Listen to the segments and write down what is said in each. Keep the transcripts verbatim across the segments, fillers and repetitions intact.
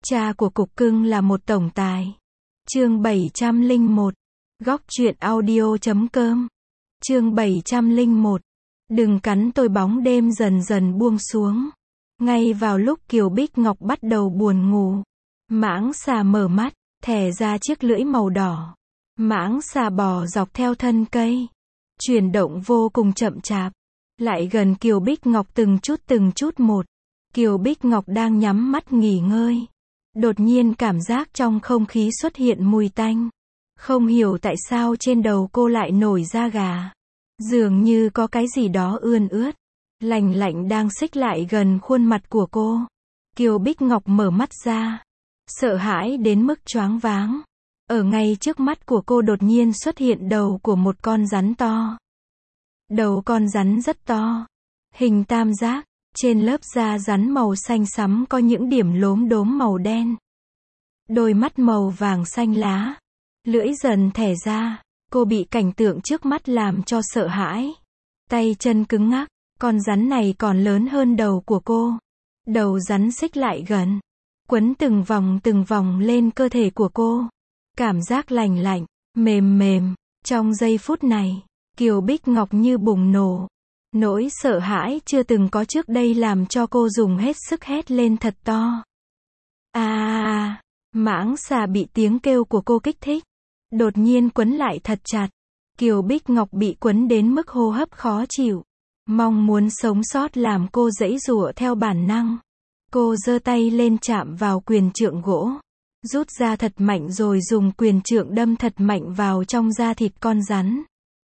Cha của cục cưng là một tổng tài. Chương bảy trăm lẻ một. Góc truyện audio chấm com. Chương bảy trăm lẻ một. Đừng cắn tôi. Bóng đêm dần dần buông xuống. Ngay vào lúc Kiều Bích Ngọc bắt đầu buồn ngủ, mãng xà mở mắt, thè ra chiếc lưỡi màu đỏ. Mãng xà bò dọc theo thân cây, chuyển động vô cùng chậm chạp, lại gần Kiều Bích Ngọc từng chút từng chút một. Kiều Bích Ngọc đang nhắm mắt nghỉ ngơi. Đột nhiên cảm giác trong không khí xuất hiện mùi tanh. Không hiểu tại sao trên đầu cô lại nổi da gà. Dường như có cái gì đó ươn ướt, lành lạnh đang xích lại gần khuôn mặt của cô. Kiều Bích Ngọc mở mắt ra, sợ hãi đến mức choáng váng. Ở ngay trước mắt của cô đột nhiên xuất hiện đầu của một con rắn to. Đầu con rắn rất to, hình tam giác, trên lớp da rắn màu xanh sẫm có những điểm lốm đốm màu đen. Đôi mắt màu vàng xanh lá, lưỡi dần thẻ ra, cô bị cảnh tượng trước mắt làm cho sợ hãi. Tay chân cứng ngắc, con rắn này còn lớn hơn đầu của cô. Đầu rắn xích lại gần, quấn từng vòng từng vòng lên cơ thể của cô. Cảm giác lành lạnh, mềm mềm. Trong giây phút này, Kiều Bích Ngọc như bùng nổ. Nỗi sợ hãi chưa từng có trước đây làm cho cô dùng hết sức hét lên thật to. À, à, à. Mãng xà bị tiếng kêu của cô kích thích, đột nhiên quấn lại thật chặt. Kiều Bích Ngọc bị quấn đến mức hô hấp khó chịu. Mong muốn sống sót làm cô giãy giụa theo bản năng. Cô giơ tay lên chạm vào quyền trượng gỗ, rút ra thật mạnh rồi dùng quyền trượng đâm thật mạnh vào trong da thịt con rắn.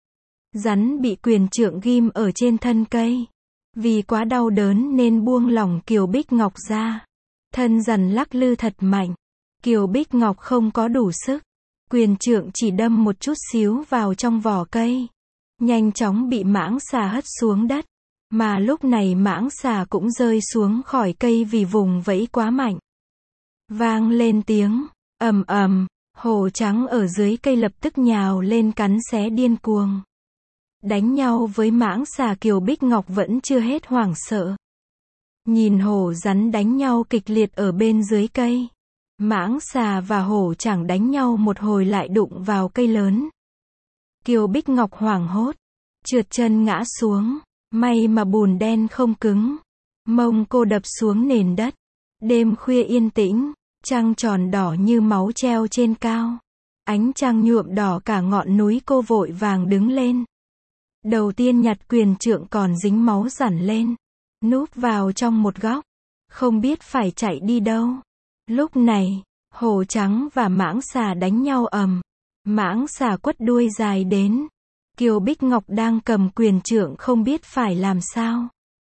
Rắn bị quyền trượng ghim ở trên thân cây. Vì quá đau đớn nên buông lỏng Kiều Bích Ngọc ra. Thân rắn lắc lư thật mạnh. Kiều Bích Ngọc không có đủ sức. Quyền trượng chỉ đâm một chút xíu vào trong vỏ cây. Nhanh chóng bị mãng xà hất xuống đất. Mà lúc này mãng xà cũng rơi xuống khỏi cây vì vùng vẫy quá mạnh. Vang lên tiếng ầm ầm, hổ trắng ở dưới cây lập tức nhào lên cắn xé điên cuồng. Đánh nhau với mãng xà. Kiều Bích Ngọc vẫn chưa hết hoảng sợ. Nhìn hổ rắn đánh nhau kịch liệt ở bên dưới cây. Mãng xà và hổ chẳng đánh nhau một hồi lại đụng vào cây lớn. Kiều Bích Ngọc hoảng hốt, trượt chân ngã xuống. May mà bùn đen không cứng. Mông cô đập xuống nền đất. Đêm khuya yên tĩnh, trăng tròn đỏ như máu treo trên cao. Ánh trăng nhuộm đỏ cả ngọn núi. Cô vội vàng đứng lên. Đầu tiên nhặt quyền trượng còn dính máu dẳn lên, núp vào trong một góc, không biết phải chạy đi đâu. Lúc này, hổ trắng và mãng xà đánh nhau ầm. Mãng xà quất đuôi dài đến. Kiều Bích Ngọc đang cầm quyền trượng không biết phải làm sao.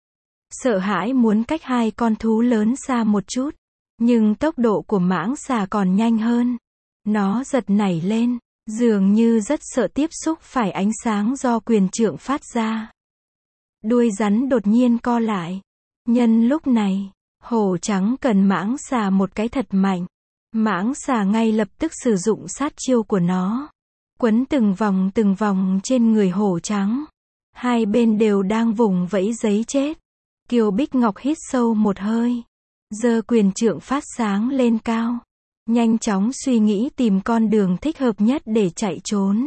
Sợ hãi muốn cách hai con thú lớn xa một chút. Nhưng tốc độ của mãng xà còn nhanh hơn. Nó giật nảy lên, dường như rất sợ tiếp xúc phải ánh sáng do quyền trượng phát ra. Đuôi rắn đột nhiên co lại. Nhân lúc này, hổ trắng cần mãng xà một cái thật mạnh. Mãng xà ngay lập tức sử dụng sát chiêu của nó. Quấn từng vòng từng vòng trên người hổ trắng. Hai bên đều đang vùng vẫy giấy chết. Kiều Bích Ngọc hít sâu một hơi, giơ quyền trượng phát sáng lên cao. Nhanh chóng suy nghĩ tìm con đường thích hợp nhất để chạy trốn.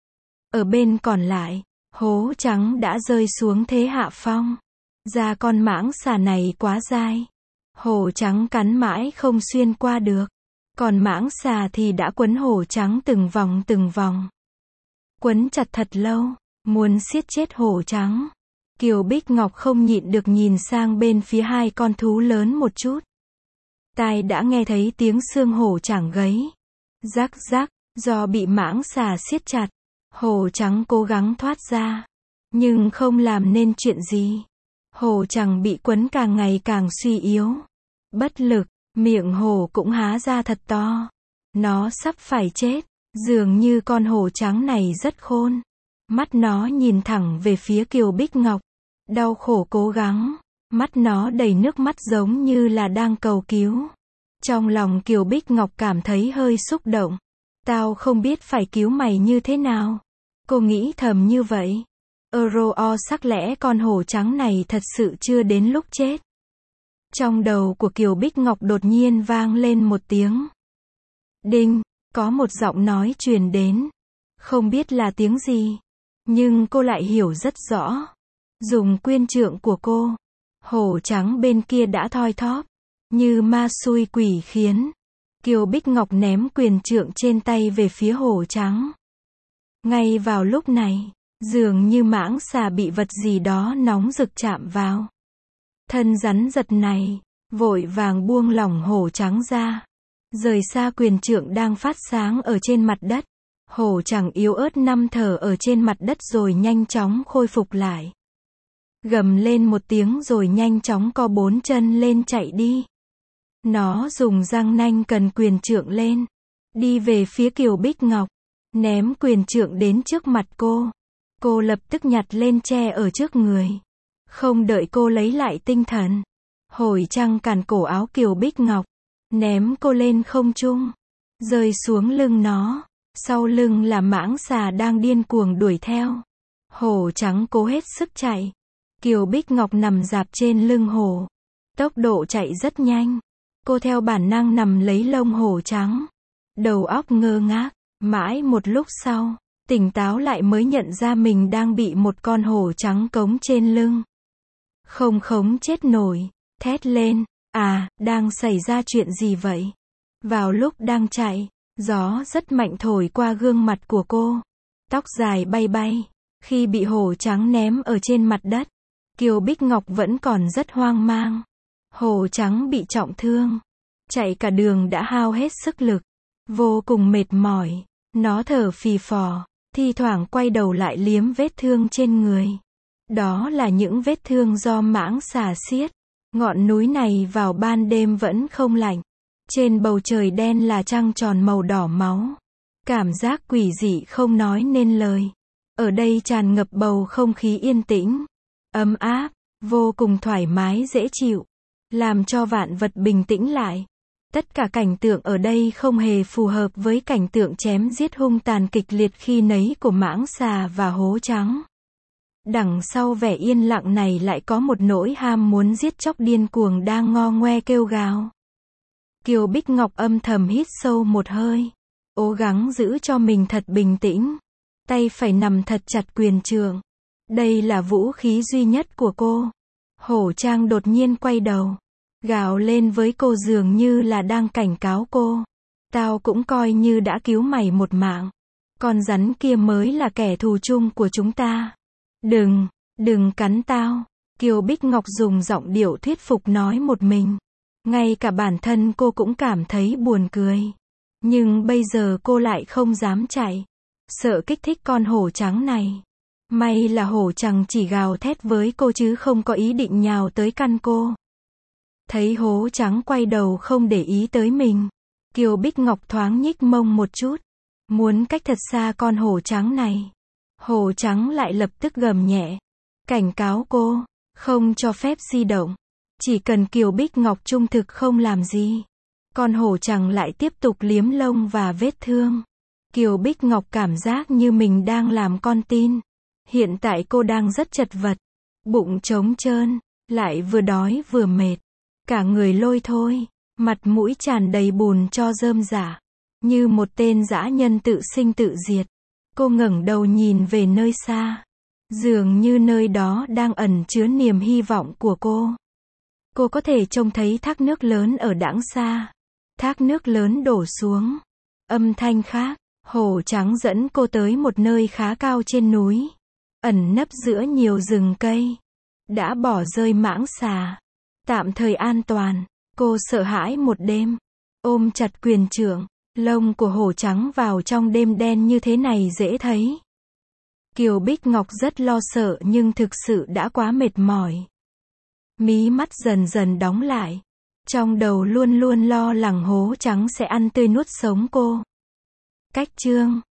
Ở bên còn lại, hổ trắng đã rơi xuống thế hạ phong. Da con mãng xà này quá dai. Hổ trắng cắn mãi không xuyên qua được. Còn mãng xà thì đã quấn hổ trắng từng vòng từng vòng. Quấn chặt thật lâu, muốn siết chết hổ trắng. Kiều Bích Ngọc không nhịn được nhìn sang bên phía hai con thú lớn một chút. Tai đã nghe thấy tiếng xương hổ chảng gáy. Rắc rắc, do bị mãng xà siết chặt. Hổ trắng cố gắng thoát ra, nhưng không làm nên chuyện gì. Hổ trắng bị quấn càng ngày càng suy yếu. Bất lực, miệng hổ cũng há ra thật to. Nó sắp phải chết. Dường như con hổ trắng này rất khôn. Mắt nó nhìn thẳng về phía Kiều Bích Ngọc. Đau khổ cố gắng. Mắt nó đầy nước mắt giống như là đang cầu cứu. Trong lòng Kiều Bích Ngọc cảm thấy hơi xúc động. Tao không biết phải cứu mày như thế nào. Cô nghĩ thầm như vậy. Euro sắc lẽ con hổ trắng này thật sự chưa đến lúc chết. Trong đầu của Kiều Bích Ngọc đột nhiên vang lên một tiếng. Đinh, có một giọng nói truyền đến. Không biết là tiếng gì, nhưng cô lại hiểu rất rõ. Dùng quyền trượng của cô, hổ trắng bên kia đã thoi thóp, như ma xui quỷ khiến. Kiều Bích Ngọc ném quyền trượng trên tay về phía hổ trắng. Ngay vào lúc này, dường như mãng xà bị vật gì đó nóng rực chạm vào. Thân rắn giật này, vội vàng buông lỏng hổ trắng ra. Rời xa quyền trượng đang phát sáng ở trên mặt đất. Hổ trắng yếu ớt nằm thở ở trên mặt đất rồi nhanh chóng khôi phục lại. Gầm lên một tiếng rồi nhanh chóng co bốn chân lên chạy đi. Nó dùng răng nanh cần quyền trượng lên. Đi về phía Kiều Bích Ngọc. Ném quyền trượng đến trước mặt cô. Cô lập tức nhặt lên che ở trước người. Không đợi cô lấy lại tinh thần. Hổi trăng cản cổ áo Kiều Bích Ngọc. Ném cô lên không trung. Rơi xuống lưng nó. Sau lưng là mãng xà đang điên cuồng đuổi theo. Hổ trắng cố hết sức chạy. Kiều Bích Ngọc nằm rạp trên lưng hổ. Tốc độ chạy rất nhanh. Cô theo bản năng nằm lấy lông hổ trắng. Đầu óc ngơ ngác. Mãi một lúc sau, tỉnh táo lại mới nhận ra mình đang bị một con hổ trắng cống trên lưng. Không khống chết nổi. Thét lên. À, đang xảy ra chuyện gì vậy? Vào lúc đang chạy, gió rất mạnh thổi qua gương mặt của cô. Tóc dài bay bay. Khi bị hổ trắng ném ở trên mặt đất, Kiều Bích Ngọc vẫn còn rất hoang mang. Hổ trắng bị trọng thương. Chạy cả đường đã hao hết sức lực. Vô cùng mệt mỏi. Nó thở phì phò. Thi thoảng quay đầu lại liếm vết thương trên người. Đó là những vết thương do mãng xà xiết. Ngọn núi này vào ban đêm vẫn không lạnh. Trên bầu trời đen là trăng tròn màu đỏ máu. Cảm giác quỷ dị không nói nên lời. Ở đây tràn ngập bầu không khí yên tĩnh, ấm áp, vô cùng thoải mái dễ chịu, làm cho vạn vật bình tĩnh lại. Tất cả cảnh tượng ở đây không hề phù hợp với cảnh tượng chém giết hung tàn kịch liệt khi nấy của mãng xà và hố trắng. Đằng sau vẻ yên lặng này lại có một nỗi ham muốn giết chóc điên cuồng đang ngo ngoe kêu gào. Kiều Bích Ngọc âm thầm hít sâu một hơi, cố gắng giữ cho mình thật bình tĩnh. Tay phải nằm thật chặt quyền trượng. Đây là vũ khí duy nhất của cô. Hổ Trang đột nhiên quay đầu, gào lên với cô dường như là đang cảnh cáo cô. Tao cũng coi như đã cứu mày một mạng. Con rắn kia mới là kẻ thù chung của chúng ta. Đừng, đừng cắn tao. Kiều Bích Ngọc dùng giọng điệu thuyết phục nói một mình. Ngay cả bản thân cô cũng cảm thấy buồn cười. Nhưng bây giờ cô lại không dám chạy. Sợ kích thích con hổ trắng này. May là hổ trắng chỉ gào thét với cô chứ không có ý định nhào tới căn cô. Thấy hố trắng quay đầu không để ý tới mình. Kiều Bích Ngọc thoáng nhích mông một chút. Muốn cách thật xa con hổ trắng này. Hổ trắng lại lập tức gầm nhẹ. Cảnh cáo cô. Không cho phép di động. Chỉ cần Kiều Bích Ngọc trung thực không làm gì. Con hổ trắng lại tiếp tục liếm lông và vết thương. Kiều Bích Ngọc cảm giác như mình đang làm con tin. Hiện tại cô đang rất chật vật. Bụng trống trơn. Lại vừa đói vừa mệt. Cả người lôi thôi. Mặt mũi tràn đầy bùn cho rơm rả. Như một tên dã nhân tự sinh tự diệt. Cô ngẩng đầu nhìn về nơi xa. Dường như nơi đó đang ẩn chứa niềm hy vọng của cô. Cô có thể trông thấy thác nước lớn ở đãng xa. Thác nước lớn đổ xuống. Âm thanh khác. Hổ trắng dẫn cô tới một nơi khá cao trên núi. Ẩn nấp giữa nhiều rừng cây. Đã bỏ rơi mãng xà. Tạm thời an toàn. Cô sợ hãi một đêm. Ôm chặt quyền trượng. Lông của hổ trắng vào trong đêm đen như thế này dễ thấy. Kiều Bích Ngọc rất lo sợ nhưng thực sự đã quá mệt mỏi. Mí mắt dần dần đóng lại. Trong đầu luôn luôn lo lắng hố trắng sẽ ăn tươi nuốt sống cô. Cách chương